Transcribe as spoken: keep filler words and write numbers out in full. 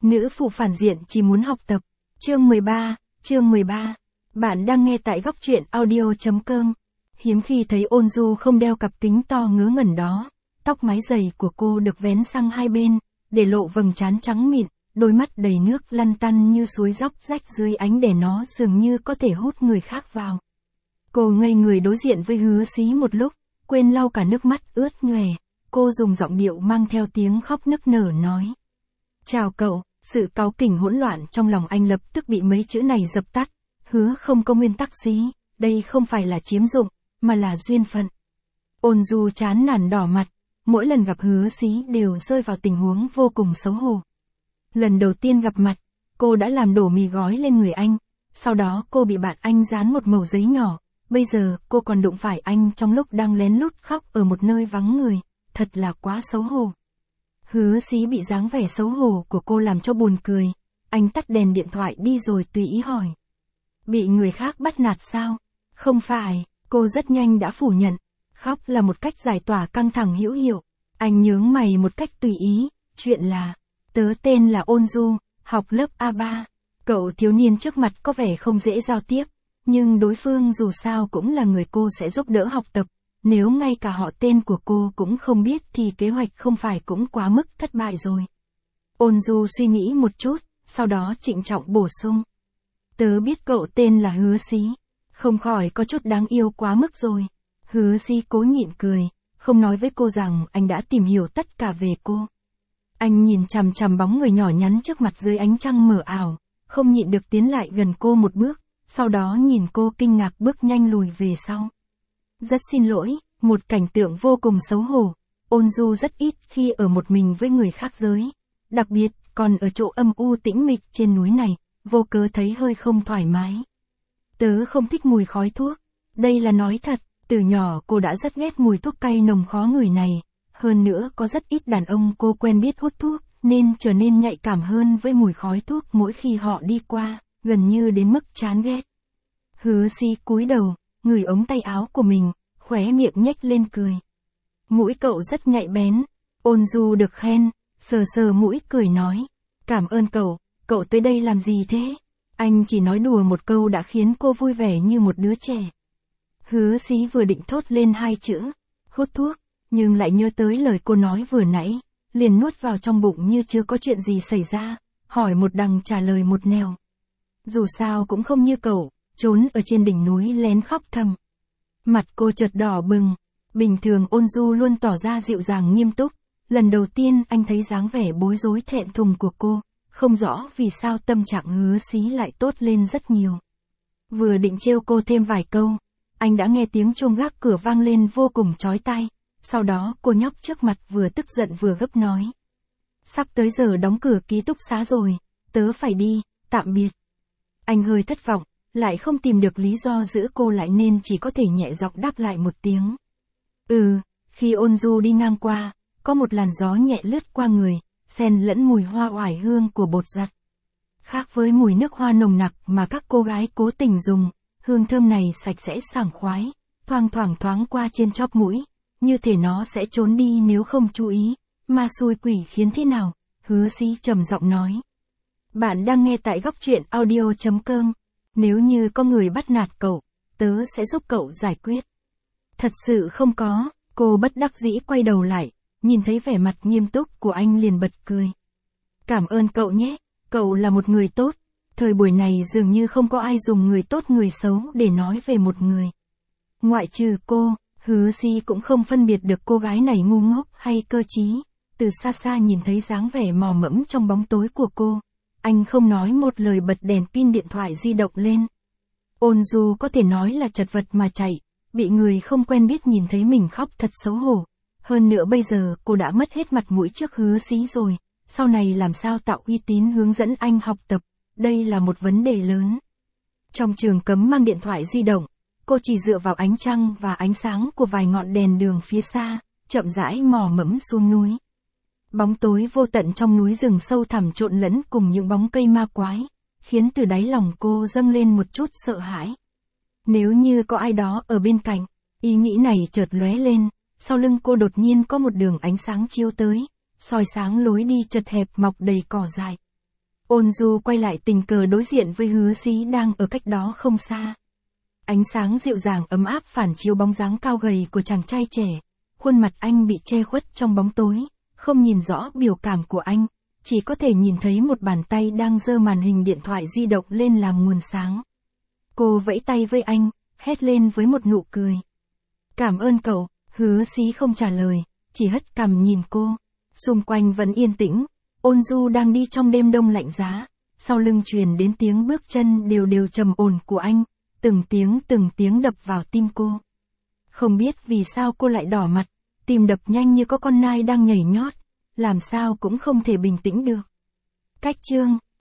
Nữ phụ phản diện chỉ muốn học tập. Chương mười ba, chương mười ba. Bạn đang nghe tại góc truyện audio.com. Hiếm khi thấy Ôn Du không đeo cặp kính to ngớ ngẩn đó. Tóc mái dày của cô được vén sang hai bên, để lộ vầng trán trắng mịn, đôi mắt đầy nước lăn tăn như suối róc rách dưới ánh đèn nó dường như có thể hút người khác vào. Cô ngây người đối diện với Hứa Xí một lúc, quên lau cả nước mắt ướt nhòe. Cô dùng giọng điệu mang theo tiếng khóc nức nở nói. Chào cậu, sự cáu kỉnh hỗn loạn trong lòng anh lập tức bị mấy chữ này dập tắt. Hứa không có nguyên tắc gì, đây không phải là chiếm dụng, mà là duyên phận. Ôn Du chán nản đỏ mặt, mỗi lần gặp Hứa Xí đều rơi vào tình huống vô cùng xấu hổ. Lần đầu tiên gặp mặt, cô đã làm đổ mì gói lên người anh, sau đó cô bị bạn anh dán một mẩu giấy nhỏ, bây giờ cô còn đụng phải anh trong lúc đang lén lút khóc ở một nơi vắng người, thật là quá xấu hổ. Hứa Xí bị dáng vẻ xấu hổ của cô làm cho buồn cười, anh tắt đèn điện thoại đi rồi tùy ý hỏi. Bị người khác bắt nạt sao? Không phải, cô rất nhanh đã phủ nhận, khóc là một cách giải tỏa căng thẳng hữu hiệu. Anh nhướng mày một cách tùy ý, chuyện là, tớ tên là Ôn Du, học lớp A ba. Cậu thiếu niên trước mặt có vẻ không dễ giao tiếp, nhưng đối phương dù sao cũng là người cô sẽ giúp đỡ học tập. Nếu ngay cả họ tên của cô cũng không biết thì kế hoạch không phải cũng quá mức thất bại rồi. Ôn Du suy nghĩ một chút, sau đó trịnh trọng bổ sung. Tớ biết cậu tên là Hứa Xí, không khỏi có chút đáng yêu quá mức rồi. Hứa Xí cố nhịn cười, không nói với cô rằng anh đã tìm hiểu tất cả về cô. Anh nhìn chằm chằm bóng người nhỏ nhắn trước mặt dưới ánh trăng mờ ảo, không nhịn được tiến lại gần cô một bước, sau đó nhìn cô kinh ngạc bước nhanh lùi về sau. Rất xin lỗi, một cảnh tượng vô cùng xấu hổ. Ôn Du rất ít khi ở một mình với người khác giới. Đặc biệt, còn ở chỗ âm u tĩnh mịch trên núi này, vô cớ thấy hơi không thoải mái. Tớ không thích mùi khói thuốc. Đây là nói thật, từ nhỏ cô đã rất ghét mùi thuốc cay nồng khó ngửi này. Hơn nữa có rất ít đàn ông cô quen biết hút thuốc, nên trở nên nhạy cảm hơn với mùi khói thuốc mỗi khi họ đi qua, gần như đến mức chán ghét. Hứa Xí cúi đầu, ngửi ống tay áo của mình, khóe miệng nhếch lên cười. Mũi cậu rất nhạy bén. Ôn Du được khen, sờ sờ mũi cười nói. Cảm ơn cậu, cậu tới đây làm gì thế? Anh chỉ nói đùa một câu đã khiến cô vui vẻ như một đứa trẻ. Hứa Xí vừa định thốt lên hai chữ, hút thuốc, nhưng lại nhớ tới lời cô nói vừa nãy, liền nuốt vào trong bụng như chưa có chuyện gì xảy ra, hỏi một đằng trả lời một nẻo. Dù sao cũng không như cậu, trốn ở trên đỉnh núi lén khóc thầm. Mặt cô chợt đỏ bừng, bình thường Ôn Du luôn tỏ ra dịu dàng nghiêm túc, lần đầu tiên anh thấy dáng vẻ bối rối thẹn thùng của cô, không rõ vì sao tâm trạng Hứa Xí lại tốt lên rất nhiều. Vừa định trêu cô thêm vài câu, anh đã nghe tiếng chuông gác cửa vang lên vô cùng chói tai, sau đó cô nhóc trước mặt vừa tức giận vừa gấp nói. Sắp tới giờ đóng cửa ký túc xá rồi, tớ phải đi, tạm biệt. Anh hơi thất vọng, lại không tìm được lý do giữ cô lại nên chỉ có thể nhẹ giọng đáp lại một tiếng. Ừ, khi Ôn Du đi ngang qua, có một làn gió nhẹ lướt qua người, xen lẫn mùi hoa oải hương của bột giặt. Khác với mùi nước hoa nồng nặc mà các cô gái cố tình dùng, hương thơm này sạch sẽ sảng khoái, thoang thoảng thoáng qua trên chóp mũi, như thể nó sẽ trốn đi nếu không chú ý, ma xui quỷ khiến thế nào, Hứa Xí trầm giọng nói. Bạn đang nghe tại góc truyện audio.com. Nếu như có người bắt nạt cậu, tớ sẽ giúp cậu giải quyết. Thật sự không có, cô bất đắc dĩ quay đầu lại, nhìn thấy vẻ mặt nghiêm túc của anh liền bật cười. Cảm ơn cậu nhé, cậu là một người tốt. Thời buổi này dường như không có ai dùng người tốt người xấu để nói về một người. Ngoại trừ cô, Hứa Xí cũng không phân biệt được cô gái này ngu ngốc hay cơ trí. Từ xa xa nhìn thấy dáng vẻ mò mẫm trong bóng tối của cô. Anh không nói một lời bật đèn pin điện thoại di động lên. Ôn Du có thể nói là chật vật mà chạy, bị người không quen biết nhìn thấy mình khóc thật xấu hổ. Hơn nữa bây giờ cô đã mất hết mặt mũi trước Hứa Xí rồi, sau này làm sao tạo uy tín hướng dẫn anh học tập, đây là một vấn đề lớn. Trong trường cấm mang điện thoại di động, cô chỉ dựa vào ánh trăng và ánh sáng của vài ngọn đèn đường phía xa, chậm rãi mò mẫm xuống núi. Bóng tối vô tận trong núi rừng sâu thẳm trộn lẫn cùng những bóng cây ma quái, khiến từ đáy lòng cô dâng lên một chút sợ hãi. Nếu như có ai đó ở bên cạnh, ý nghĩ này chợt lóe lên, sau lưng cô đột nhiên có một đường ánh sáng chiếu tới, soi sáng lối đi chật hẹp mọc đầy cỏ dại. Ôn Du quay lại tình cờ đối diện với Hứa Xí đang ở cách đó không xa. Ánh sáng dịu dàng ấm áp phản chiếu bóng dáng cao gầy của chàng trai trẻ. Khuôn mặt anh bị che khuất trong bóng tối, không nhìn rõ biểu cảm của anh, chỉ có thể nhìn thấy một bàn tay đang giơ màn hình điện thoại di động lên làm nguồn sáng. Cô vẫy tay với anh, hét lên với một nụ cười. Cảm ơn cậu. Hứa Xí không trả lời, chỉ hất cằm nhìn cô. Xung quanh vẫn yên tĩnh, Ôn Du đang đi trong đêm đông lạnh giá, sau lưng truyền đến tiếng bước chân đều đều trầm ổn của anh, từng tiếng từng tiếng đập vào tim cô. Không biết vì sao cô lại đỏ mặt, tim đập nhanh như có con nai đang nhảy nhót, làm sao cũng không thể bình tĩnh được. Cách chương